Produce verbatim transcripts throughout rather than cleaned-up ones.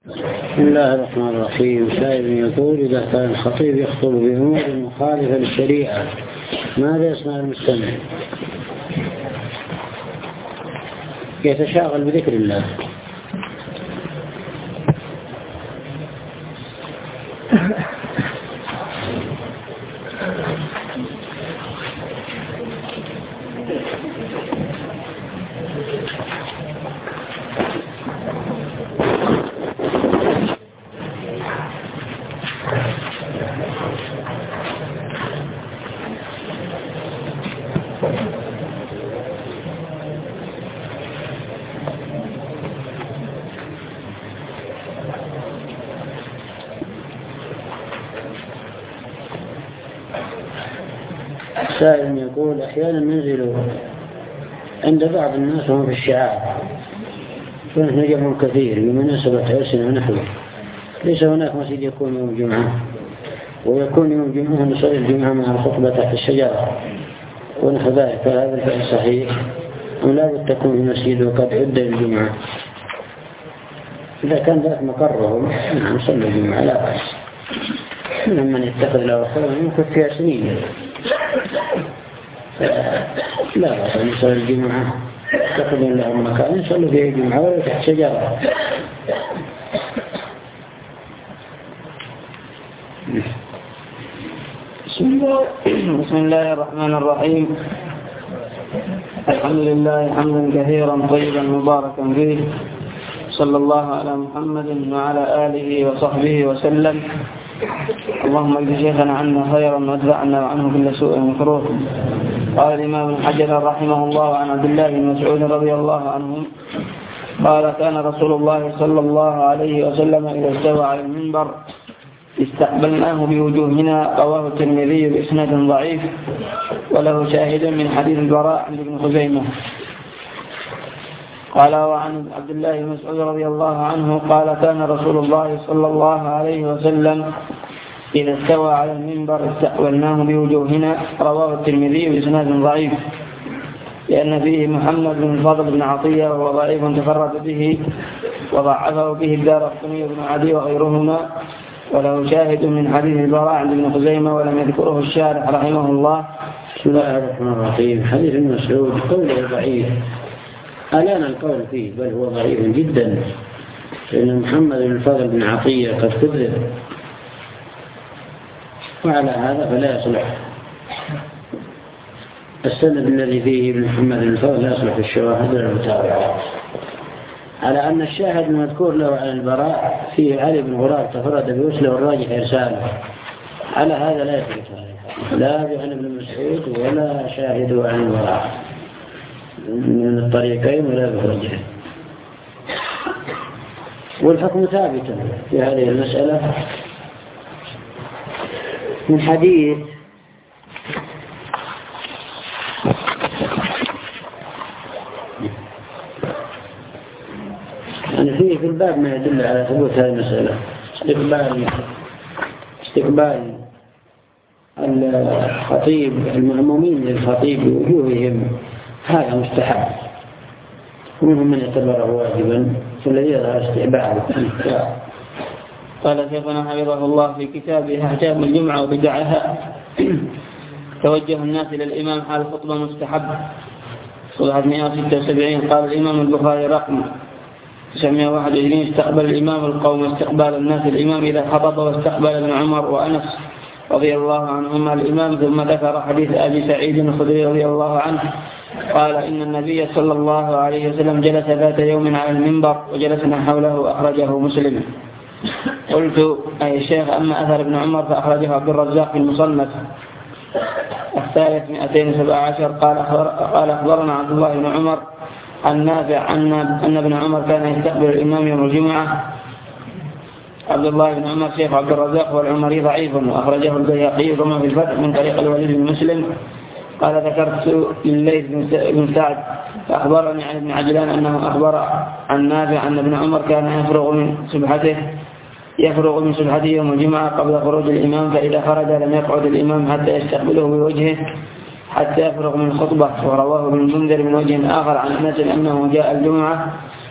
بسم الله الرحمن الرحيم. سائل يقول: إذا كان الخطيب يخطب بأمور مخالفة للشريعة ماذا يصنع المستمع؟ يتشاغل بذكر الله. سائل يقول: أحيانا ننزل عند بعض الناس وهم في الشعاب ونحن جمع كثير بمناسبة عرسنا ونحوه، ليس هناك مسجد يكون يوم الجمعة، ويكون يوم الجمعة نصلي الجمعة مع الخطبة تحت الشجرة ونحو ذلك، فهذا الفعل صحيح أم لا بد تكون المسجد وقد عد الجمعة؟ إذا كان ذلك مقرهم نعم صلوا الجمعة لا بأس، منهم من يتخذ له خلوة يمكن فيها سنين لا بأس أن يصلي الجمعة، يتخذون لهم مكان يصلوا فيه الجمعة ولا تحت شجرة. بسم الله بسم الله الرحمن الرحيم. الحمد لله حمدا كثيرا طيبا مباركا فيه، صلى الله على محمد وعلى آله وصحبه وسلم. اللهم اجز شيخنا عنا خيرا وادفعنا عنه كل سوء مكروه. قال الإمام ابن حجر رحمه الله عن عبد الله بن مسعود رضي الله عنه قال: كان رسول الله صلى الله عليه وسلم إذا استوى على المنبر استقبلناه بوجوهنا. رواه الترمذي بإسناد ضعيف وله شاهد من حديث البراء عند ابن خزيمة. قال: وعن عبد الله بن مسعود رضي الله عنه قال: كان رسول الله صلى الله عليه وسلم إذا استوى على المنبر استقبلناه بوجوهنا. رواه الترمذي بإسناد ضعيف لأن فيه محمد بن الفضل بن عطية وهو ضعيف تفرد به وضعفه به الدارقطني بن عدي وغيرهما، وله شاهد من حديث البراء عند ابن خزيمة ولم يذكره الشارح رحمه الله. بسم الله الرحمن الرحيم. حديث ابن مسعود قوله ضعيف، ألان القول فيه بل هو ضعيف جدا، لأن محمد بن الفضل بن عطية قد كذب، وعلى هذا فلا يصلح السند الذي فيه ابن محمد بن الفضل لا يصلح الشواهد ولا المتابعات، على أن الشاهد المذكور له عن البراء فيه علي بن غراب تفرد بوصله والراجح إرساله، على هذا لا يثبت لا عن ابن مسعود ولا شاهده عن البراء من الطريقين ولا بخرجه، والحكم ثابت في هذه المسألة من حديث يعني فيه في الباب ما يدل على ثبوت هذه المسألة. استقبال استقبال الخطيب المأمومين للخطيب وجوههم هذا مستحب، ومنهم من يعتبره واجبا والذي يظهر استحبابه. قال شيخنا حفظه الله في كتابه أحكام الجمعة وبدعها: توجه الناس إلى الإمام حال الخطبة مستحب، صفحة مئة وستة وسبعين. قال الإمام البخاري رقم تسعمائة وواحد وعشرين: استقبل الإمام القوم استقبال الناس الإمام إذا خطب، واستقبل ابن عمر وأنس رضي الله عنهما الإمام. ثم ذكر حديث أبي سعيد الخدري رضي الله عنه قال: إن النبي صلى الله عليه وسلم جلس ذات يوم على المنبر وجلسنا حوله، أخرجه مسلم. قلت: أي الشيخ، أما أثر ابن عمر فأخرجه عبد الرزاق في المصنف الثالث مئتين وسبعة عشر. قال قال أخبرنا عبد الله بن عمر عن نافع أن ابن عمر كان يستقبل الإمام يوم الجمعة. عبد الله بن عمر شيخ عبد الرزاق والعمري ضعيف، وأخرجه البيهقي كما في الفتح من طريق الوليد بن مسلم. قال: ذكرت لليث بن سعد فأخبرني عن ابن عجلان أنه أخبر عن نافع أن ابن عمر كان يفرغ من سبحته يفرغ من سبحته يوم الجمعة قبل خروج الإمام، فإذا خرج لم يقعد الإمام حتى يستقبله بوجهه حتى يفرغ من الخطبة. ورواه ابن المنذر من وجه آخر عن أنس أنه جاء الجمعة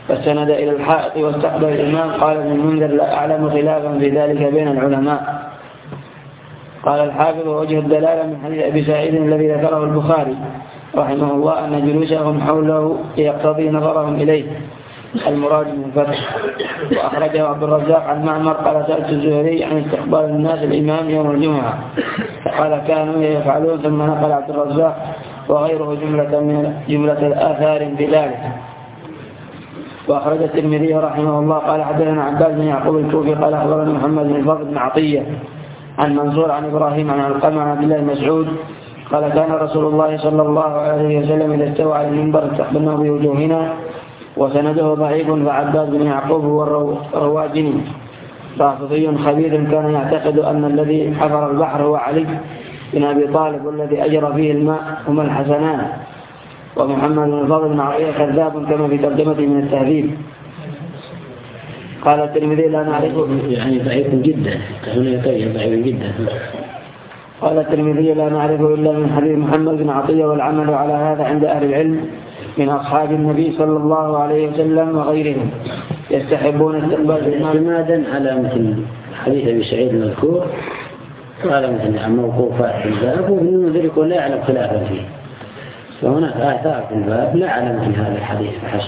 فاستند إلى الحائط واستقبل الإمام. قال ابن المنذر: لا أعلم خلافا في ذلك بين العلماء. قال الحافظ: وجه الدلالة من حديث أبي سعيد الذي ذكره البخاري رحمه الله أن جلوسهم حوله يقتضي نظرهم إليه، المراد من الفتح. وأخرجه عبد الرزاق عن معمر قال: سألت الزهري عن استقبال الناس الإمام يوم الجمعة فقال: كانوا يفعلون. ثم نقل عبد الرزاق وغيره جملة من جملة الآثار في ذلك. وأخرج الترمذي رحمه الله قال: حدثنا عباس بن يعقوب الكوفي قال: أخبرنا محمد بن الفضل بن عطية عن منصور عن إبراهيم عن علقمة عن عبد الله بن مسعود قال: كان رسول الله صلى الله عليه وسلم إذا استوى على المنبر استقبلناه بوجوهنا. وسنده ضعيف، فعباس بن يعقوب هو الرواجني رافضي خبير كان يعتقد أن الذي حفر البحر هو علي بن أبي طالب والذي أجرى فيه الماء هما الحسنان. ومحمد بن الفضل بن عطية كذاب كما في ترجمته من التهذيب. قال الترمذي: لا نعرفه، يعني ضعيف جدا، هنا ضعيف جدا. قال الترمذي: لا نعرفه إلا من حديث محمد بن عطية، والعمل على هذا عند أهل العلم من أصحاب النبي صلى الله عليه وسلم وغيرهم يستحبون استقبال الإمام اعتمادا على مثل حديث أبي سعيد المذكور وعلى مثل الموقوفات في الباب، وابن المنذر يقول لا يعلم خلافا فيه. وهناك آثار في الباب لا أعلم من هذا الحديث فحسب.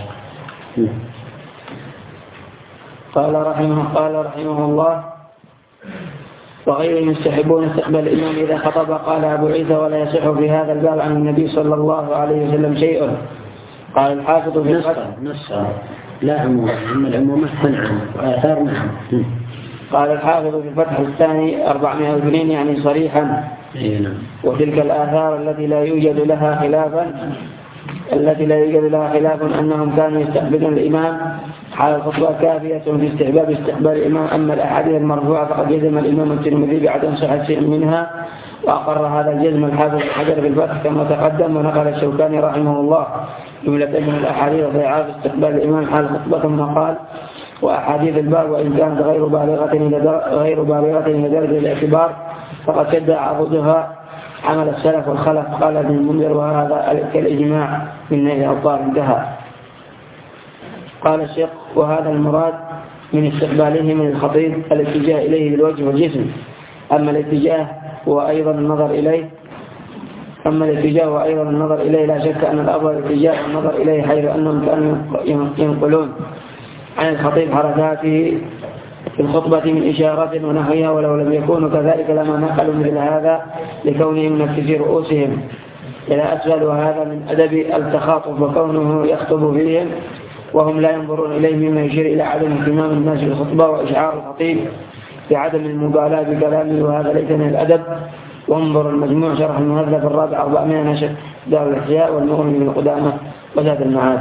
قال رحمه قال رحمه الله: وغيرهم يستحبون استقبال الإمام إذا خطب. قال أبو عيسى: ولا يصح في هذا الباب عن النبي صلى الله عليه وسلم شيء. قال الحافظ في الفتح نصا لا عموم، أما العمومات تنعم وآثار نعم. قال الحافظ في الفتح الثاني أربعمائة واثنين يعني صريحا. وتلك الآثار التي لا يوجد لها خلافا التي لا يوجد لها خلاف أنهم كانوا يستقبلون الإمام حال الخطبة كافية في استحباب استقبال الإمام. أما الأحاديث المرفوعة فقد جزم الإمام الترمذي بعدم صحة شيء منها، وأقر هذا الجزم الحافظ حجر في الفتح كما تقدم. ونقل الشوكاني رحمه الله جملة من الأحاديث ضعاف استقبال الإمام حال الخطبة، ثم قال: وأحاديث الباب وإن كانت غير بالغة غير بالغة إلى درجة الاعتبار فقد شد عضدها عمل السلف والخلف. قال ابن المنذر: وهذا كالإجماع من نيل الأوطار. انتهى. قال الشيخ: وهذا المراد من استقباله من الخطيب الاتجاه إليه بالوجه والجسم. أما الاتجاه هو أيضا النظر إليه أما الاتجاه هو أيضا النظر إليه لا شك أن الأفضل الاتجاه النظر إليه، حيث أنهم كانوا ينقلون عن الخطيب حركاته في الخطبة من إشارات ونحوها، ولو لم يكونوا كذلك لما نقلوا مثل هذا لكونهم نكتفي رؤوسهم إلى أسفل. وهذا من أدب التخاطب وكونه يخطب فيهم وهم لا ينظرون إليه، مما يشير إلى عدم اهتمام الناس بالخطبة وإشعار الخطيب بعدم المبالاة بكلامه، وهذا ليس من الأدب. وانظر المجموع شرح المهذب الرابع أربعمائة نشر دار الإحياء والمغني من قدامة وزاد المعاد.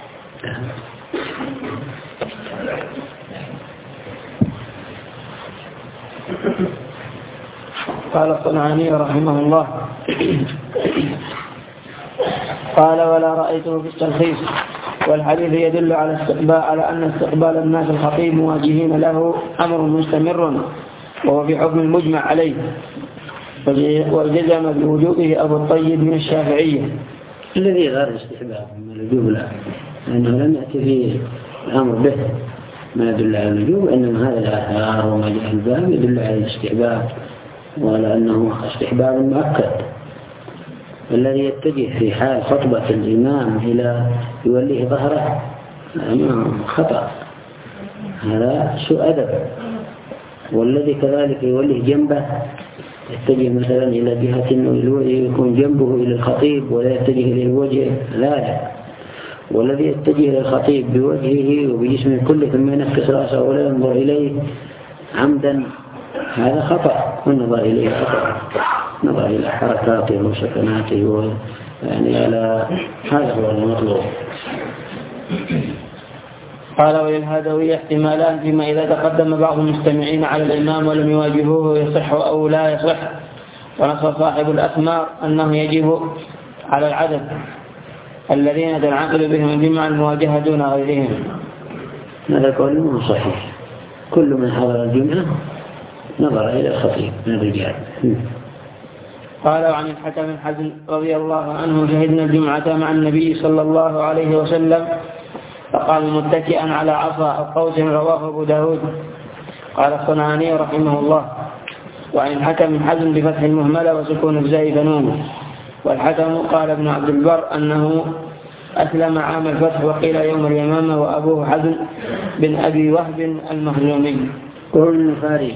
قال الصنعاني رحمه الله: قال: ولا رأيته في التلخيص. والحديث يدل على استقبال على أن استقبال الناس الخطيب مواجهين له أمر مستمر، وهو في حكم المجمع عليه، والجزم بوجوبه أبو الطيب من الشافعية. الذي غير استحباب من الوجوب لا، لأنه لم يأتي في الأمر به ما يدل على الوجوب، إنما هذا الآثار وما جاء في الباب يدل على الاستحباب، ولا أنه استحباب مؤكد. الذي يتجه في حال خطبة الإمام إلى يوليه ظهره خطأ، هذا سوء أدب. والذي كذلك يوليه جنبه يتجه مثلا إلى جهة يكون جنبه إلى الخطيب ولا يتجه إلى الوجه لا، والذي يتجه إلى الخطيب بوجهه وبجسمه كله ثم ينكس رأسه ولا ينظر إليه عمدا هذا خطأ، والنظر إليه خطأ، نظر إلى حركاته وسكناته يعني على هذا هو المطلوب. قال: وللهدوي احتمالان فيما إذا تقدم بعض المستمعين على الإمام ولم يواجهوه يصح أو لا يصح. ونص صاحب الأثمار أنه يجب على العدد الذين تنعقد بهم الجمعة المواجهة دون غيرهم. هذا قول صحيح، كل من حضر الجمعة نظر إلى الخطيب من الرجال. قال: وعن الحكم بن حزم رضي الله عنه: شهدنا الجمعة مع النبي صلى الله عليه وسلم فقام متكئا على عصا أو قوس، رواه أبو داود. قال الصنعاني رحمه الله: وعن الحكم بن حزم بفتح المهملة وسكون الزاء فنون. والحكم قال ابن عبد البر أنه أسلم عام الفتح، وقيل يوم اليمامة، وأبوه حزم بن أبي وهب المخزومي. قول فاري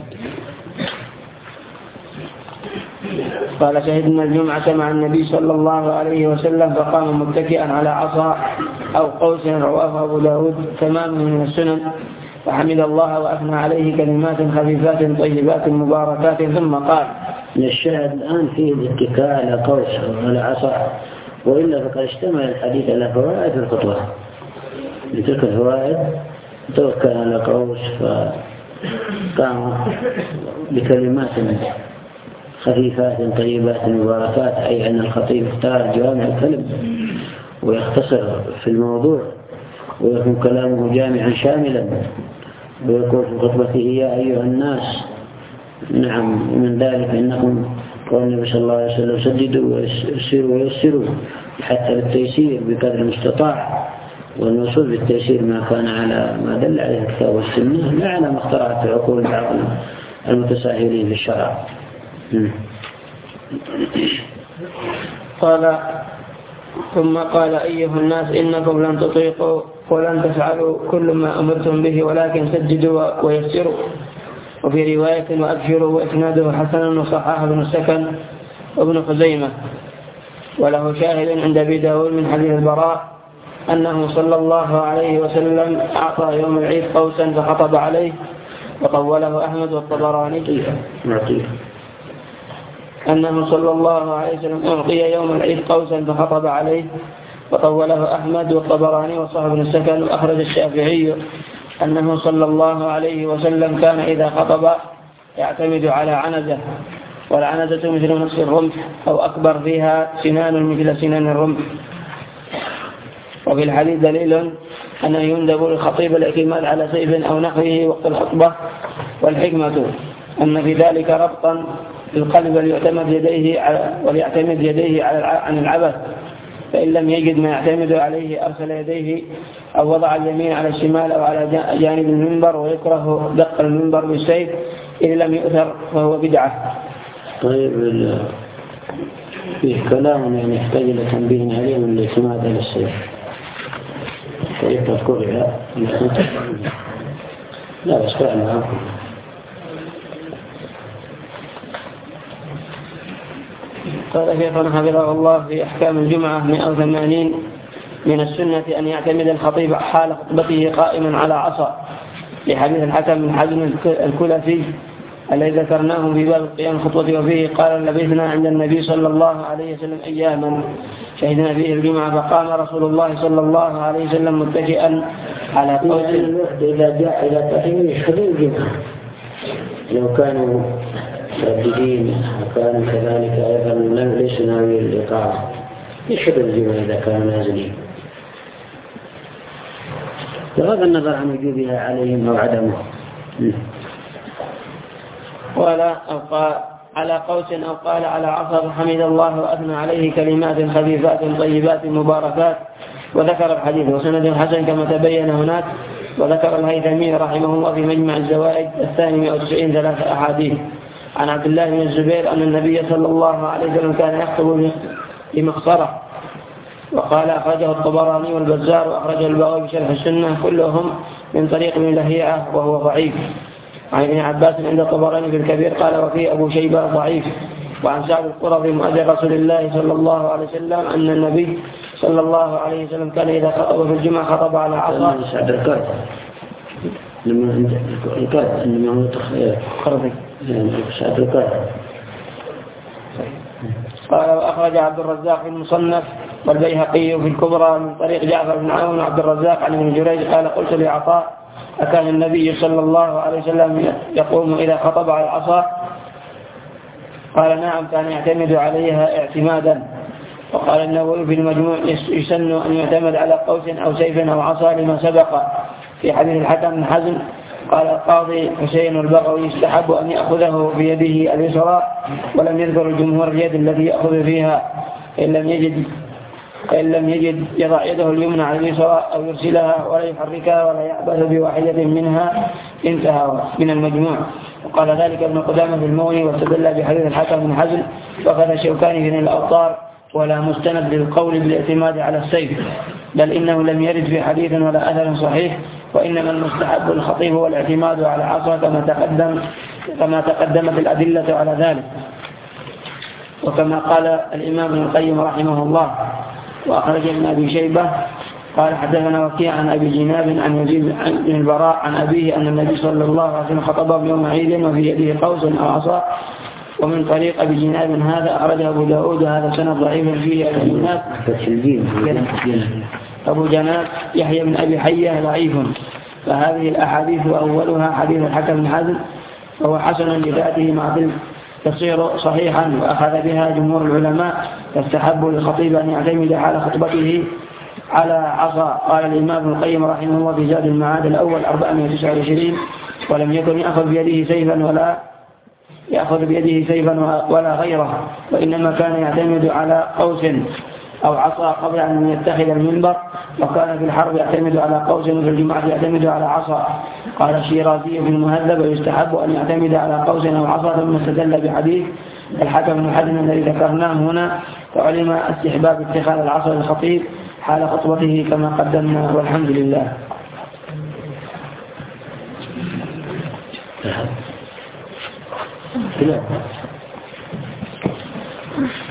قال: شهدنا الجمعة مع النبي صلى الله عليه وسلم فقام متكئا على عصا أو قوس، رواه أبو داود. تمامه من السنن. فحمد الله وأثنى عليه كلمات خفيفات طيبات مباركات، ثم قال: الشاهد الآن فيه الاتكاء على قوس وعلى عصا، وإلا فقد اشتمل الحديث على فوائد في الخطبة. لتلك الفوائد توكل على قوس فقام بكلمات خفيفات طيبات مباركات، أي أن الخطيب اختار جوامع الكلم ويختصر في الموضوع، ويكون كلامه جامعا شاملا، ويقول في خطبته: يا أيها الناس. نعم، ومن ذلك إنكم قول النبي صلى الله عليه وسلم: سددوا ويسروا ويسروا حتى التيسير بقدر المستطاع، والوصول بالتيسير ما كان على ما دل عليه الكتاب والسنة، لا على ما اخترعت عقول بعض المتساهلين في الشرع. قال: ثم قال: أيها الناس، إنكم لن تطيقوا ولن تفعلوا كل ما أمرتم به، ولكن سددوا ويسروا. وفي رواية: وأبشروا، وإسناده حسن، وصححه ابن السكن وابن خزيمة. وله شاهد عند أبي داود من حديث البراء أنه صلى الله عليه وسلم أعطى يوم العيد قوسا فخطب عليه، وطوله أحمد والطبراني. أنه صلى الله عليه وسلم أعطي يوم العيد قوسا فخطب عليه، وطوله أحمد والطبراني وصححه ابن السكن. وأخرج الشافعي أنه صلى الله عليه وسلم كان إذا خطب يعتمد على عنزة، والعنزة مثل نصف الرمح أو أكبر، فيها سنان مثل سنان الرمح. وفي الحديث دليل أنه يندب للخطيب الاعتماد على سيف أو نحوه وقت الخطبة، والحكمة أن في ذلك ربطا للقلب وليعتمد يديه وليعتمد يديه عن العبث، فإن لم يجد ما يعتمد عليه أرسل يديه أو وضع اليمين على الشمال أو على جانب المنبر. ويكره دق المنبر بالسيف إن لم يؤثر فهو بدعة. طيب، فيه كلام يعني يحتاج إلى تنبيه عليه من الاعتماد على السيف. طيب تذكر لا بس فعلا عنكم. قال شيخنا حفظه الله في أحكام الجمعة مئة وثمانين: من السنة أن يعتمد الخطيب حال خطبته قائما على عصا، لحديث الحكم بن حزم الكلفي الذي ذكرناه في باب قيام الخطبة. وفيه قال: لبثنا عند النبي صلى الله عليه وسلم أياما شهدنا فيه الجمعة، فقام رسول الله صلى الله عليه وسلم متكئا على قوس. إذا جاء إلى تحريم يشهدون الجمعة لو كانوا مرددين، وكانوا كذلك أيضا ليس ناوي الإقامة، يشهد الجمعة إذا كانوا نازلين، بغض النظر عن وجوبها عليهم أو عدمه. ولا أو قال على قوس أو قال على عصا، فحمد الله وأثنى عليه كلمات خفيفات طيبات مباركات. وذكر الحديث وسند حسن كما تبين هناك. وذكر الهيثمي رحمه الله في مجمع الزوائد الثاني مئة وتسعين ثلاثة أحاديث عن عبد الله بن الزبير أن النبي صلى الله عليه وسلم كان يخطب بمخصرة. وقال: أخرجه الطبراني والبزار، وأخرجه البغوي بشرح السنة، كلهم من طريق ابن لهيعة وهو ضعيف. عن ابن عباس عند الطبراني في الكبير قال: وفي أبو شيبة ضعيف. وعن سعد القرظي مؤذن رسول الله صلى الله عليه وسلم أن النبي صلى الله عليه وسلم كان إذا خطب في الجمعة خطب على عصا. سعد القرظي لما القرظ إنما هو تخير قرظي سعد القرظي. قال: وأخرج عبد الرزاق في المصنف والبيهقي في الكبرى من طريق جعفر بن عون وعبد الرزاق عن ابن جريج قال: قلت لعطاء: أكان النبي صلى الله عليه وسلم يقوم إذا خطب على العصا؟ قال: نعم، كان يعتمد عليها اعتمادا. وقال النووي في المجموع: يسن أن يعتمد على قوس أو سيف أو عصا لما سبق في حديث الحكم بن حزم. قال القاضي حسين البغوي: يستحب أن يأخذه بيده اليسرى، ولم يذكر الجمهور اليد التي يأخذ فيها إن لم يجد فإن لم يجد يضع يده اليمنى على اليسرى أو يرسلها ولا يحركها ولا يعبث بواحدة منها انتهى من المجموع. وقال ذلك ابن قدامة في المغني واستدل بحديث الحكم بن حزم وأخذ الشوكاني في الأوطار ولا مستند للقول بالاعتماد على السيف، بل إنه لم يرد في حديث ولا أثر صحيح، وإنما المستحب الخطيب هو الاعتماد على عصا كما تقدم كما تقدمت الأدلة على ذلك. وكما قال الإمام ابن القيم رحمه الله وأخرج ابن أبي شيبة قال حدثنا وكيع عن أبي جناب عن يزيد بن البراء عن أبيه أن النبي صلى الله عليه وسلم خطب يوم عيد وفي يده قوس أو عصا. ومن طريق أبي جناب هذا أخرجه أبو داود وهذا سند ضعيف فيه أبو جناب أبو جناب يحيى بن أبي حية ضعيف. فهذه الأحاديث وأولها حديث الحكم بن حزم وهو حسن لذاته مع ذلك تصير صحيحا وأخذ بها جمهور العلماء. فاستحب للخطيب أن يعتمد حال خطبته على عصا. قال الإمام ابن القيم رحمه الله في زاد المعاد الأول أربعمائة وتسعة وعشرين ولم يكن يأخذ بيده سيفا ولا يأخذ بيده سيفا ولا غيره، وإنما كان يعتمد على قوس أو عصا قبل أن يتخذ المنبر، وكان في الحرب يعتمد على قوس وفي الجمعة يعتمد على عصا. قال الشيرازي في المهذب ويستحب أن يعتمد على قوس أو عصا، ثم استدل بحديث الحكم بن حزم الذي ذكرناه هنا، فعلم استحباب اتخاذ العصا للخطيب حال خطبته كما قدمنا. والحمد لله. لا.